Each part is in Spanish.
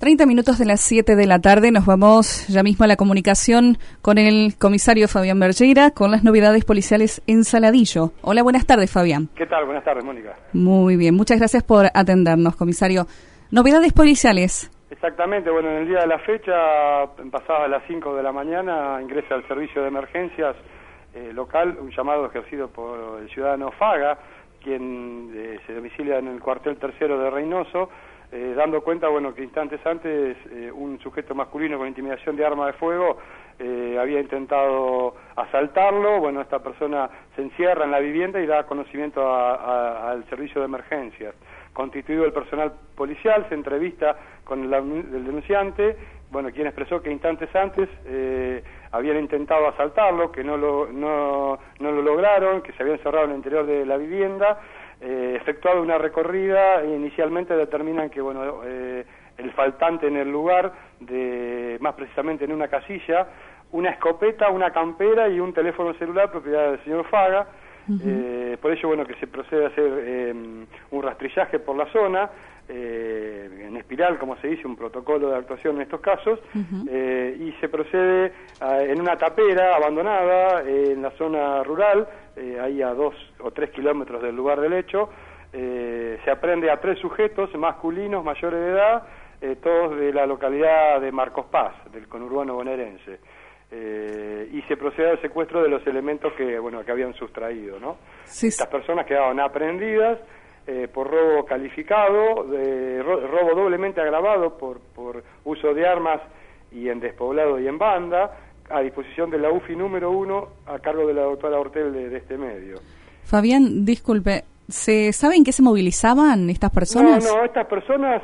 30 minutos de las 7 de la tarde, nos vamos ya mismo a la comunicación con el comisario Fabián Bergeira con las novedades policiales en Saladillo. Hola, buenas tardes, Fabián. ¿Qué tal? Buenas tardes, Mónica. Muy bien, muchas gracias por atendernos, comisario. Novedades policiales. Exactamente, bueno, en el día de la fecha, pasadas las 5 de la mañana, ingresa al servicio de emergencias local un llamado ejercido por el ciudadano Faga, quien se domicilia en el cuartel tercero de Reynoso, dando cuenta, bueno, que instantes antes un sujeto masculino con intimidación de arma de fuego había intentado asaltarlo. Bueno, esta persona se encierra en la vivienda y da conocimiento al servicio de emergencias. Constituido el personal policial, se entrevista con el denunciante, bueno, quien expresó que instantes antes habían intentado asaltarlo, que no lo lograron, que se habían encerrado en el interior de la vivienda. Efectuado una recorrida, inicialmente determinan que, bueno, el faltante en el lugar, más precisamente en una casilla, una escopeta, una campera y un teléfono celular propiedad del señor Faga. Por ello, bueno, que se procede a hacer un rastrillaje por la zona, en espiral, como se dice, un protocolo de actuación en estos casos, y se procede en una tapera abandonada en la zona rural, ahí a 2 o 3 kilómetros del lugar del hecho. Se aprende a 3 sujetos masculinos mayores de edad, todos de la localidad de Marcos Paz, del conurbano bonaerense. Y se procede al secuestro de los elementos que habían sustraído, ¿no? Sí. Estas personas quedaban aprehendidas por robo calificado, robo doblemente agravado por uso de armas y en despoblado y en banda, a disposición de la UFI número 1 a cargo de la doctora Ortel de este medio. Fabián, disculpe, ¿se sabe en qué se movilizaban estas personas? No, estas personas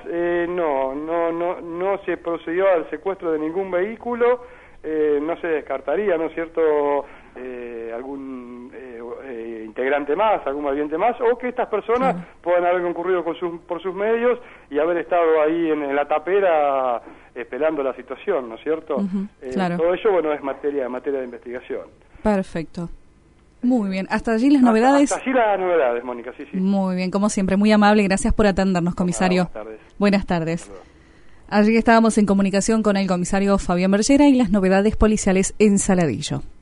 no se procedió al secuestro de ningún vehículo. No se descartaría, ¿no es cierto?, algún integrante más, algún malviviente más, o que estas personas puedan haber concurrido por sus medios y haber estado ahí en la tapera esperando la situación, ¿no es cierto? Claro. Todo ello, bueno, es materia de investigación. Perfecto. Muy bien. ¿Hasta allí las novedades? Hasta allí las novedades, Mónica, sí. Muy bien, como siempre, muy amable. Gracias por atendernos, comisario. Buenas tardes. Buenas tardes. Allí estábamos en comunicación con el comisario Fabián Bergeira y las novedades policiales en Saladillo.